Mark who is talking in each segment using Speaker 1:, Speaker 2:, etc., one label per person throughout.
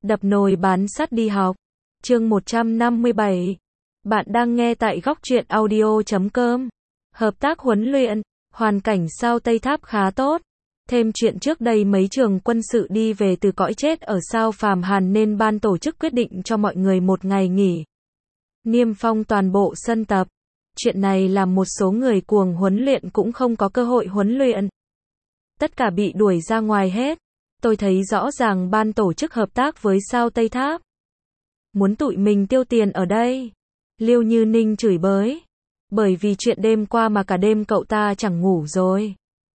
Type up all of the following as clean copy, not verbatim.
Speaker 1: Đập nồi bán sắt đi học. Chương 157. Bạn đang nghe tại góc truyện audio.com. Hợp tác huấn luyện, hoàn cảnh sao Tây Tháp khá tốt. Thêm chuyện trước đây mấy trường quân sự đi về từ cõi chết ở sao Phàm Hàn nên ban tổ chức quyết định cho mọi người một ngày nghỉ. Niêm phong toàn bộ sân tập. Chuyện này làm một số người cuồng huấn luyện cũng không có cơ hội huấn luyện. Tất cả bị đuổi ra ngoài hết. Tôi thấy rõ ràng ban tổ chức hợp tác với sao Tây Tháp. Muốn tụi mình tiêu tiền ở đây. Liêu Như Ninh chửi bới. Bởi vì chuyện đêm qua mà cả đêm cậu ta chẳng ngủ rồi.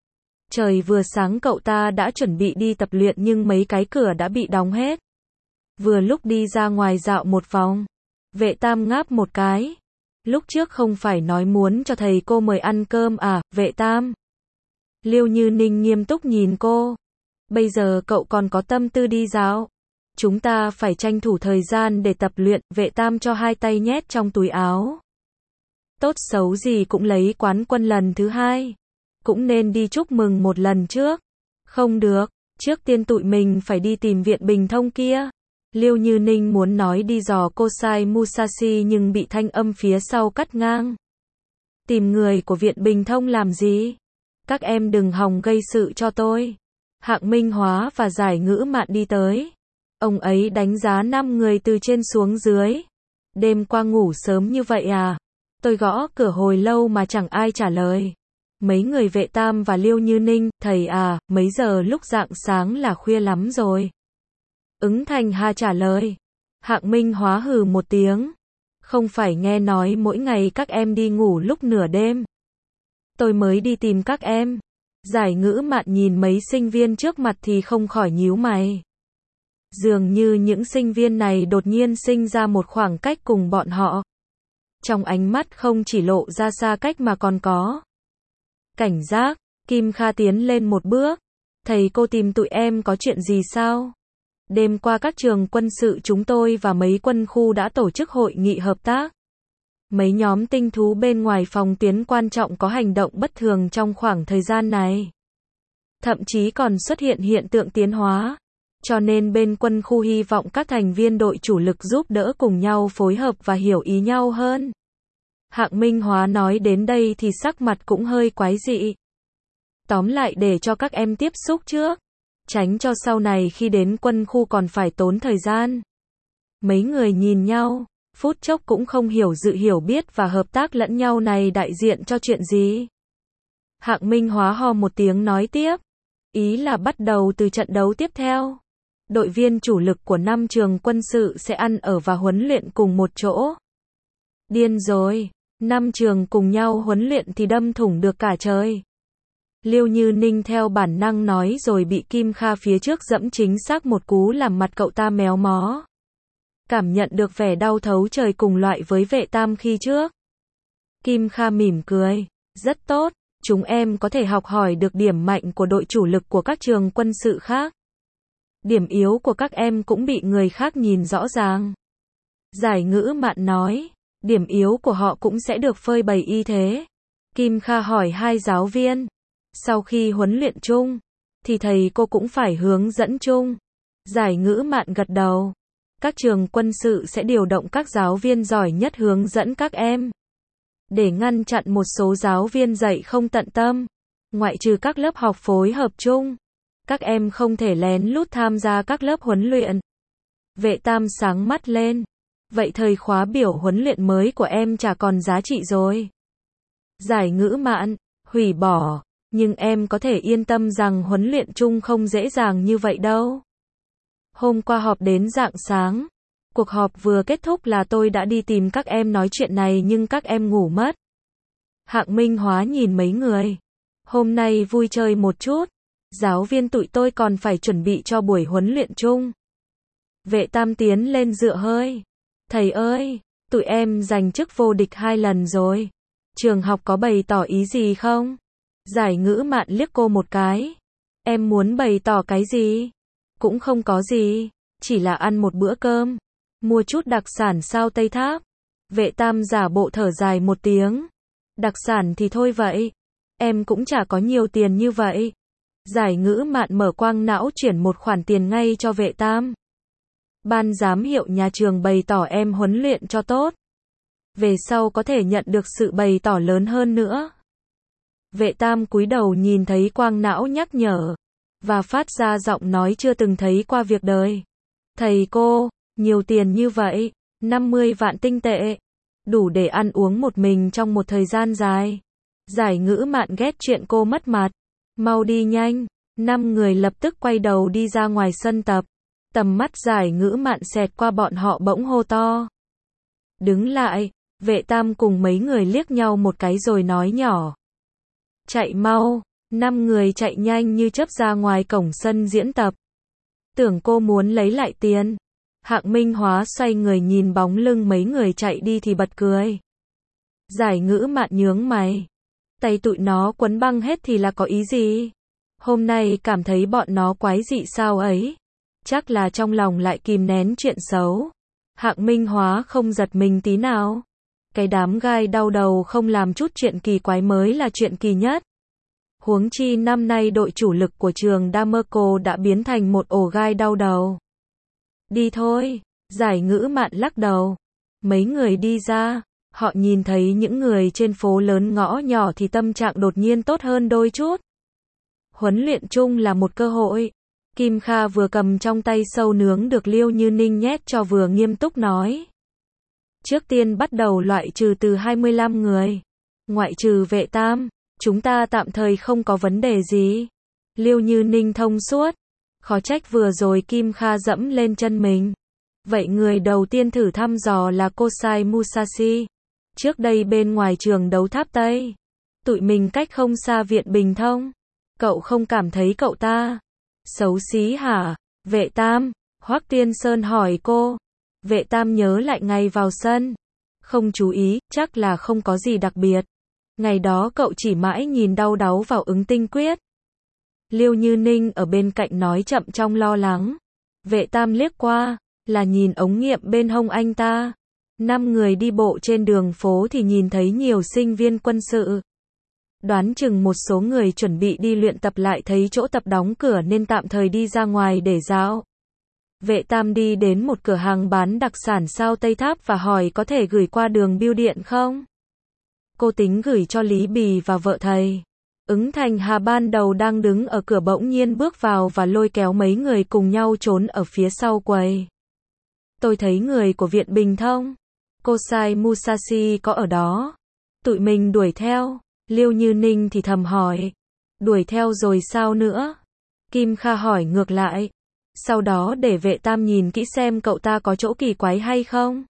Speaker 1: Trời vừa sáng cậu ta đã chuẩn bị đi tập luyện nhưng mấy cái cửa đã bị đóng hết. Vừa lúc đi ra ngoài dạo một vòng. Vệ Tam ngáp một cái. Lúc trước không phải nói muốn cho thầy cô mời ăn cơm à, Vệ Tam? Liêu Như Ninh nghiêm túc nhìn cô. Bây giờ cậu còn có tâm tư đi dạo. Chúng ta phải tranh thủ thời gian để tập luyện, Vệ Tam cho hai tay nhét trong túi áo. Tốt xấu gì cũng lấy quán quân lần thứ 2. Cũng nên đi chúc mừng một lần trước. Không được, trước tiên tụi mình phải đi tìm viện Bình Thông kia. Liêu Như Ninh muốn nói đi dò Kosai Musashi nhưng bị thanh âm phía sau cắt ngang. Tìm người của viện Bình Thông làm gì? Các em đừng hòng gây sự cho tôi. Hạng Minh Hóa và Giải Ngữ Mạn đi tới. Ông ấy đánh giá 5 người từ trên xuống dưới. Đêm qua ngủ sớm như vậy à? Tôi gõ cửa hồi lâu mà chẳng ai trả lời. Mấy người Vệ Tam và Liêu Như Ninh, thầy à, mấy giờ lúc rạng sáng là khuya lắm rồi. Ứng Thành Hà trả lời. Hạng Minh Hóa hừ một tiếng. Không phải nghe nói mỗi ngày các em đi ngủ lúc nửa đêm. Tôi mới đi tìm các em. Giải Ngữ Mạn nhìn mấy sinh viên trước mặt thì không khỏi nhíu mày. Dường như những sinh viên này đột nhiên sinh ra một khoảng cách cùng bọn họ. Trong ánh mắt không chỉ lộ ra xa cách mà còn có cảnh giác. Kim Kha tiến lên một bước. Thầy cô tìm tụi em có chuyện gì sao? Đêm qua các trường quân sự chúng tôi và mấy quân khu đã tổ chức hội nghị hợp tác. Mấy nhóm tinh thú bên ngoài phòng tuyến quan trọng có hành động bất thường trong khoảng thời gian này. Thậm chí còn xuất hiện hiện tượng tiến hóa. Cho nên bên quân khu hy vọng các thành viên đội chủ lực giúp đỡ cùng nhau phối hợp và hiểu ý nhau hơn. Hạng Minh Hóa nói đến đây thì sắc mặt cũng hơi quái dị. Tóm lại để cho các em tiếp xúc trước. Tránh cho sau này khi đến quân khu còn phải tốn thời gian. Mấy người nhìn nhau. Phút chốc cũng không hiểu sự hiểu biết và hợp tác lẫn nhau này đại diện cho chuyện gì. Hạng Minh Hóa ho một tiếng nói tiếp. Ý là bắt đầu từ trận đấu tiếp theo. Đội viên chủ lực của 5 trường quân sự sẽ ăn ở và huấn luyện cùng một chỗ. Điên rồi, 5 trường cùng nhau huấn luyện thì đâm thủng được cả trời. Liêu Như Ninh theo bản năng nói rồi bị Kim Kha phía trước dẫm chính xác một cú làm mặt cậu ta méo mó. Cảm nhận được vẻ đau thấu trời cùng loại với Vệ Tam khi trước. Kim Kha mỉm cười. Rất tốt, chúng em có thể học hỏi được điểm mạnh của đội chủ lực của các trường quân sự khác. Điểm yếu của các em cũng bị người khác nhìn rõ ràng. Giải Ngữ Mạn nói. Điểm yếu của họ cũng sẽ được phơi bày y thế. Kim Kha hỏi hai giáo viên. Sau khi huấn luyện chung, thì thầy cô cũng phải hướng dẫn chung. Giải Ngữ Mạn gật đầu. Các trường quân sự sẽ điều động các giáo viên giỏi nhất hướng dẫn các em. Để ngăn chặn một số giáo viên dạy không tận tâm. Ngoại trừ các lớp học phối hợp chung. Các em không thể lén lút tham gia các lớp huấn luyện. Vệ Tam sáng mắt lên. Vậy thời khóa biểu huấn luyện mới của em chả còn giá trị rồi. Giải Ngữ Mạn, hủy bỏ. Nhưng em có thể yên tâm rằng huấn luyện chung không dễ dàng như vậy đâu. Hôm qua họp đến rạng sáng. Cuộc họp vừa kết thúc là tôi đã đi tìm các em nói chuyện này nhưng các em ngủ mất. Hạng Minh Hóa nhìn mấy người. Hôm nay vui chơi một chút. Giáo viên tụi tôi còn phải chuẩn bị cho buổi huấn luyện chung. Vệ Tam tiến lên dựa hơi. Thầy ơi, tụi em giành chức vô địch 2 lần rồi. Trường học có bày tỏ ý gì không? Giải Ngữ Mạn liếc cô một cái. Em muốn bày tỏ cái gì? Cũng không có gì. Chỉ là ăn một bữa cơm. Mua chút đặc sản sao Tây Tháp. Vệ Tam giả bộ thở dài một tiếng. Đặc sản thì thôi vậy. Em cũng chả có nhiều tiền như vậy. Giải Ngữ Mạn mở quang não chuyển một khoản tiền ngay cho Vệ Tam. Ban giám hiệu nhà trường bày tỏ em huấn luyện cho tốt. Về sau có thể nhận được sự bày tỏ lớn hơn nữa. Vệ Tam cúi đầu nhìn thấy quang não nhắc nhở. Và phát ra giọng nói chưa từng thấy qua việc đời. Thầy cô, nhiều tiền như vậy, 50 vạn tinh tệ. Đủ để ăn uống một mình trong một thời gian dài. Giải Ngữ Mạn ghét chuyện cô mất mặt. Mau đi nhanh. 5 người lập tức quay đầu đi ra ngoài sân tập. Tầm mắt Giải Ngữ Mạn xẹt qua bọn họ bỗng hô to. Đứng lại. Vệ Tam cùng mấy người liếc nhau một cái rồi nói nhỏ. Chạy mau. 5 người chạy nhanh như chớp ra ngoài cổng sân diễn tập. Tưởng cô muốn lấy lại tiền. Hạng Minh Hóa xoay người nhìn bóng lưng mấy người chạy đi thì bật cười. Giải Ngữ Mạn nhướng mày. Tay tụi nó quấn băng hết thì là có ý gì? Hôm nay cảm thấy bọn nó quái dị sao ấy? Chắc là trong lòng lại kìm nén chuyện xấu. Hạng Minh Hóa không giật mình tí nào. Cái đám gai đau đầu không làm chút chuyện kỳ quái mới là chuyện kỳ nhất. Huống chi năm nay đội chủ lực của trường Damerco đã biến thành một ổ gai đau đầu. Đi thôi, Giải Ngữ Mạn lắc đầu. Mấy người đi ra, họ nhìn thấy những người trên phố lớn ngõ nhỏ thì tâm trạng đột nhiên tốt hơn đôi chút. Huấn luyện chung là một cơ hội. Kim Kha vừa cầm trong tay sâu nướng được Liêu Như Ninh nhét cho vừa nghiêm túc nói. Trước tiên bắt đầu loại trừ từ 25 người. Ngoại trừ Vệ Tam, chúng ta tạm thời không có vấn đề gì. Liêu Như Ninh thông suốt. Khó trách vừa rồi Kim Kha dẫm lên chân mình. Vậy người đầu tiên thử thăm dò là Kosai Musashi. Trước đây bên ngoài trường đấu Tháp Tây. Tụi mình cách không xa Viện Bình Thông. Cậu không cảm thấy cậu ta xấu xí hả? Vệ Tam, Hoắc Tiên Sơn hỏi cô. Vệ Tam nhớ lại ngày vào sân. Không chú ý, chắc là không có gì đặc biệt. Ngày đó cậu chỉ mãi nhìn đau đáu vào ứng tinh quyết. Liêu Như Ninh ở bên cạnh nói chậm trong lo lắng. Vệ Tam liếc qua, là nhìn ống nghiệm bên hông anh ta. 5 người đi bộ trên đường phố thì nhìn thấy nhiều sinh viên quân sự. Đoán chừng một số người chuẩn bị đi luyện tập lại thấy chỗ tập đóng cửa nên tạm thời đi ra ngoài để dạo. Vệ Tam đi đến một cửa hàng bán đặc sản sao Tây Tháp và hỏi có thể gửi qua đường bưu điện không? Cô tính gửi cho Lý Bì và vợ thầy. Ứng Thành Hà ban đầu đang đứng ở cửa bỗng nhiên bước vào và lôi kéo mấy người cùng nhau trốn ở phía sau quầy. Tôi thấy người của Viện Bình Thông. Kosai Musashi có ở đó. Tụi mình đuổi theo. Liêu Như Ninh thì thầm hỏi. Đuổi theo rồi sao nữa? Kim Kha hỏi ngược lại. Sau đó để Vệ Tam nhìn kỹ xem cậu ta có chỗ kỳ quái hay không.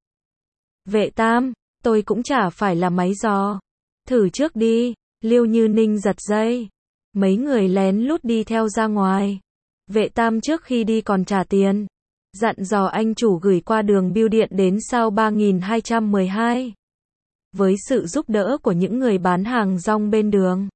Speaker 1: Vệ Tam, tôi cũng chả phải là máy dò. Thử trước đi. Liêu Như Ninh giật dây. Mấy người lén lút đi theo ra ngoài. Vệ Tam trước khi đi còn trả tiền. Dặn dò anh chủ gửi qua đường bưu điện đến sao 3212. Với sự giúp đỡ của những người bán hàng rong bên đường.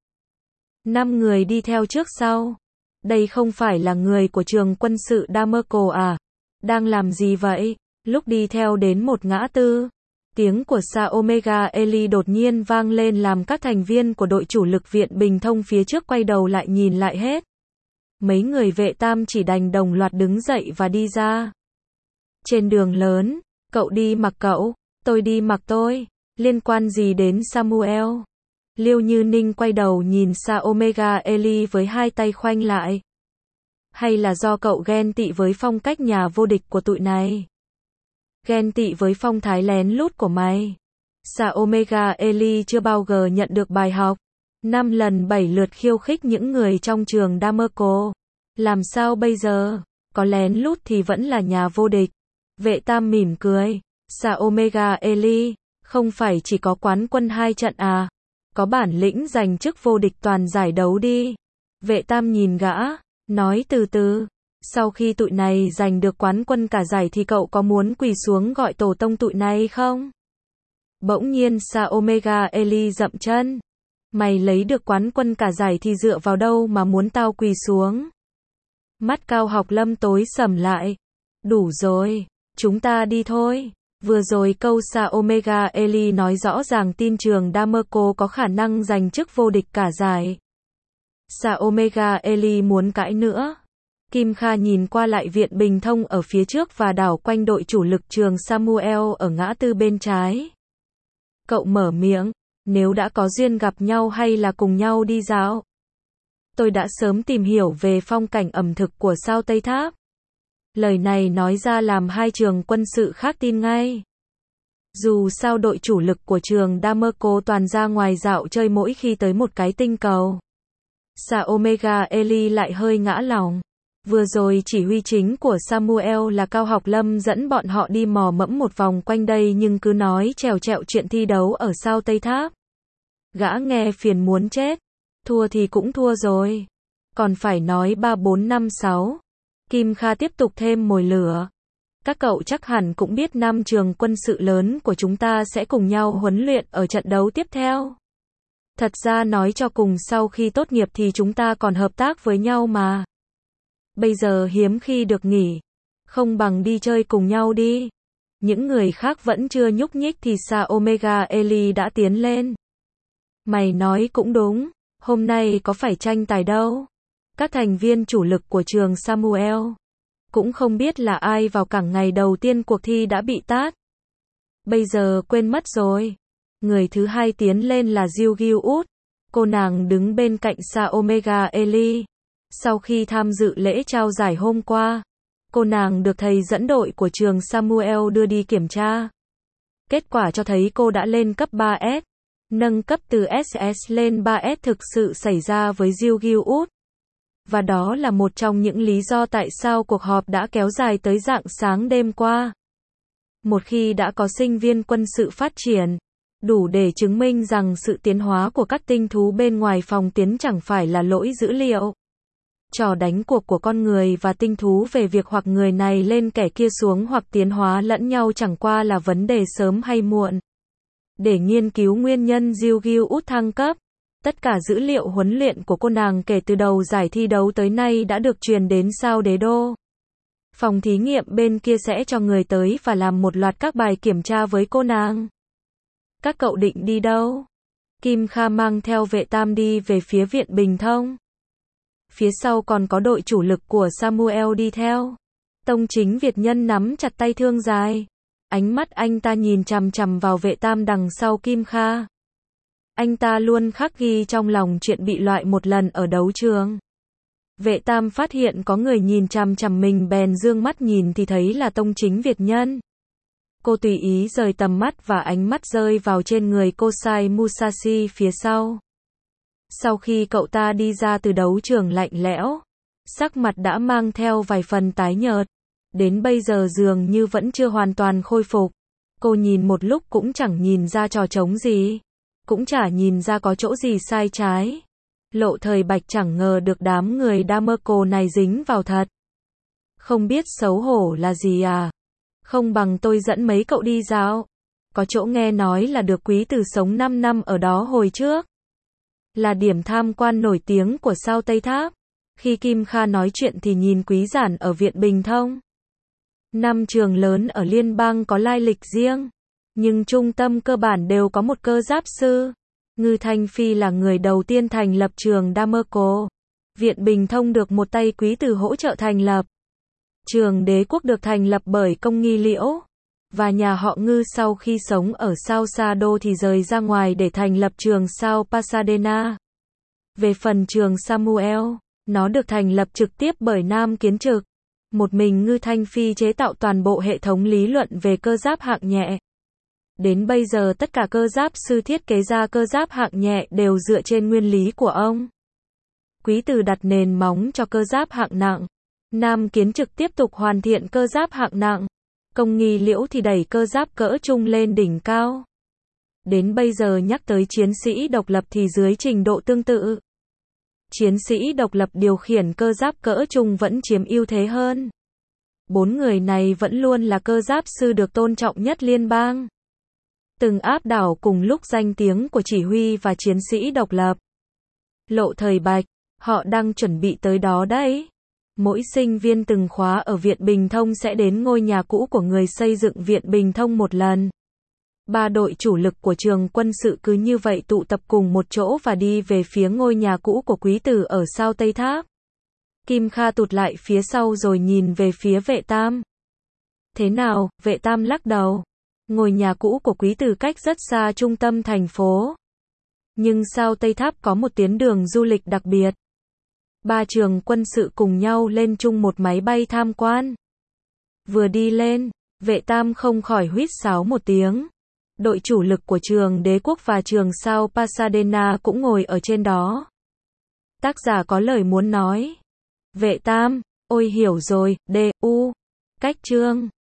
Speaker 1: 5 người đi theo trước sau. Đây không phải là người của trường quân sự Damerco à? Đang làm gì vậy? Lúc đi theo đến một ngã tư. Tiếng của Sa Omega Eli đột nhiên vang lên làm các thành viên của đội chủ lực Viện Bình Thông phía trước quay đầu lại nhìn lại hết. Mấy người Vệ Tam chỉ đành đồng loạt đứng dậy và đi ra. Trên đường lớn, cậu đi mặc cậu, tôi đi mặc tôi, liên quan gì đến Samuel? Liêu Như Ninh quay đầu nhìn Sa Omega Eli với hai tay khoanh lại. Hay là do cậu ghen tị với phong cách nhà vô địch của tụi này? Ghen tị với phong thái lén lút của mày. Sa Omega Eli chưa bao giờ nhận được bài học. 5 lần 7 lượt khiêu khích những người trong trường Damerco. Làm sao bây giờ? Có lén lút thì vẫn là nhà vô địch. Vệ Tam mỉm cười. Sa Omega Eli, không phải chỉ có quán quân 2 trận à? Có bản lĩnh giành chức vô địch toàn giải đấu đi. Vệ Tam nhìn gã, nói từ từ. Sau khi tụi này giành được quán quân cả giải thì cậu có muốn quỳ xuống gọi tổ tông tụi này không? Bỗng nhiên Sa Omega Eli dậm chân. Mày lấy được quán quân cả giải thì dựa vào đâu mà muốn tao quỳ xuống? Mắt Cao Học Lâm tối sầm lại. Đủ rồi, chúng ta đi thôi. Vừa rồi câu Sa Omega Eli nói rõ ràng tin trường Damerco có khả năng giành chức vô địch cả giải. Sa Omega Eli muốn cãi nữa. Kim Kha nhìn qua lại viện Bình Thông ở phía trước và đảo quanh đội chủ lực trường Samuel ở ngã tư bên trái. Cậu mở miệng, nếu đã có duyên gặp nhau hay là cùng nhau đi dạo. Tôi đã sớm tìm hiểu về phong cảnh ẩm thực của sao Tây Tháp. Lời này nói ra làm hai trường quân sự khác tin ngay. Dù sao đội chủ lực của trường Damerco toàn ra ngoài dạo chơi mỗi khi tới một cái tinh cầu. Sa Omega Eli lại hơi ngã lòng. Vừa rồi chỉ huy chính của Samuel là Cao Học Lâm dẫn bọn họ đi mò mẫm một vòng quanh đây nhưng cứ nói trèo trẹo chuyện thi đấu ở sao Tây Tháp. Gã nghe phiền muốn chết. Thua thì cũng thua rồi. Còn phải nói 3 4 5 6. Kim Kha tiếp tục thêm mồi lửa. Các cậu chắc hẳn cũng biết 5 trường quân sự lớn của chúng ta sẽ cùng nhau huấn luyện ở trận đấu tiếp theo. Thật ra nói cho cùng sau khi tốt nghiệp thì chúng ta còn hợp tác với nhau mà. Bây giờ hiếm khi được nghỉ. Không bằng đi chơi cùng nhau đi. Những người khác vẫn chưa nhúc nhích thì Sa Omega Eli đã tiến lên. Mày nói cũng đúng. Hôm nay có phải tranh tài đâu. Các thành viên chủ lực của trường Samuel cũng không biết là ai vào cảng ngày đầu tiên cuộc thi đã bị tát. Bây giờ quên mất rồi. Người thứ hai tiến lên là Jill Gilwood. Cô nàng đứng bên cạnh Sa Omega Eli. Sau khi tham dự lễ trao giải hôm qua, cô nàng được thầy dẫn đội của trường Samuel đưa đi kiểm tra. Kết quả cho thấy cô đã lên cấp 3S. Nâng cấp từ SS lên 3S thực sự xảy ra với Jill Gilwood. Và đó là một trong những lý do tại sao cuộc họp đã kéo dài tới rạng sáng đêm qua. Một khi đã có sinh viên quân sự phát triển, đủ để chứng minh rằng sự tiến hóa của các tinh thú bên ngoài phòng tuyến chẳng phải là lỗi dữ liệu. Trò đánh cuộc của con người và tinh thú về việc hoặc người này lên kẻ kia xuống hoặc tiến hóa lẫn nhau chẳng qua là vấn đề sớm hay muộn. Để nghiên cứu nguyên nhân Jill Gilwood thăng cấp, tất cả dữ liệu huấn luyện của cô nàng kể từ đầu giải thi đấu tới nay đã được truyền đến sao Đế Đô. Phòng thí nghiệm bên kia sẽ cho người tới và làm một loạt các bài kiểm tra với cô nàng. Các cậu định đi đâu? Kim Kha mang theo vệ tam đi về phía viện Bình Thông. Phía sau còn có đội chủ lực của Samuel đi theo. Tông Chính Việt Nhân nắm chặt tay Thương Dài. Ánh mắt anh ta nhìn chằm chằm vào vệ tam đằng sau Kim Kha. Anh ta luôn khắc ghi trong lòng chuyện bị loại một lần ở đấu trường. Vệ tam phát hiện có người nhìn chằm chằm mình bèn dương mắt nhìn thì thấy là Tông Chính Việt Nhân. Cô tùy ý rời tầm mắt và ánh mắt rơi vào trên người Kosai Musashi phía sau. Sau khi cậu ta đi ra từ đấu trường lạnh lẽo, sắc mặt đã mang theo vài phần tái nhợt. Đến bây giờ dường như vẫn chưa hoàn toàn khôi phục. Cô nhìn một lúc cũng chẳng nhìn ra trò trống gì. Cũng chả nhìn ra có chỗ gì sai trái. Lộ Thời Bạch chẳng ngờ được đám người Damerco này dính vào thật. Không biết xấu hổ là gì à? Không bằng tôi dẫn mấy cậu đi dạo. Có chỗ nghe nói là được Quý Tử sống 5 năm ở đó hồi trước. Là điểm tham quan nổi tiếng của sao Tây Tháp. Khi Kim Kha nói chuyện thì nhìn Quý Giản ở viện Bình Thông. 5 trường lớn ở liên bang có lai lịch riêng. Nhưng trung tâm cơ bản đều có một cơ giáp sư. Ngư Thanh Phi là người đầu tiên thành lập trường Damerco. Viện Bình Thông được một tay Quý Tử hỗ trợ thành lập. Trường Đế Quốc được thành lập bởi Công Nghi Liễu. Và nhà họ Ngư sau khi sống ở sao Sado thì rời ra ngoài để thành lập trường sao Pasadena. Về phần trường Samuel, nó được thành lập trực tiếp bởi Nam Kiến Trực. Một mình Ngư Thanh Phi chế tạo toàn bộ hệ thống lý luận về cơ giáp hạng nhẹ. Đến bây giờ tất cả cơ giáp sư thiết kế ra cơ giáp hạng nhẹ đều dựa trên nguyên lý của ông. Quý Tử đặt nền móng cho cơ giáp hạng nặng. Nam Kiến Trực tiếp tục hoàn thiện cơ giáp hạng nặng. Công Nghi Liễu thì đẩy cơ giáp cỡ trung lên đỉnh cao. Đến bây giờ nhắc tới chiến sĩ độc lập thì dưới trình độ tương tự. Chiến sĩ độc lập điều khiển cơ giáp cỡ trung vẫn chiếm ưu thế hơn. 4 người này vẫn luôn là cơ giáp sư được tôn trọng nhất liên bang. Từng áp đảo cùng lúc danh tiếng của chỉ huy và chiến sĩ độc lập. Lộ Thời Bạch, họ đang chuẩn bị tới đó đấy. Mỗi sinh viên từng khóa ở Viện Bình Thông sẽ đến ngôi nhà cũ của người xây dựng Viện Bình Thông một lần. 3 đội chủ lực của trường quân sự cứ như vậy tụ tập cùng một chỗ và đi về phía ngôi nhà cũ của Quý Tử ở sao Tây Tháp. Kim Kha tụt lại phía sau rồi nhìn về phía Vệ Tam. Thế nào? Vệ Tam lắc đầu. Ngôi nhà cũ của quý tử cách rất xa trung tâm thành phố. Nhưng sao Tây Tháp có một tuyến đường du lịch đặc biệt? 3 trường quân sự cùng nhau lên chung một máy bay tham quan. Vừa đi lên, Vệ Tam không khỏi huýt sáo một tiếng. Đội chủ lực của trường Đế Quốc và trường sao Pasadena cũng ngồi ở trên đó. Tác giả có lời muốn nói. Vệ Tam, ôi hiểu rồi, D.U. Cách chương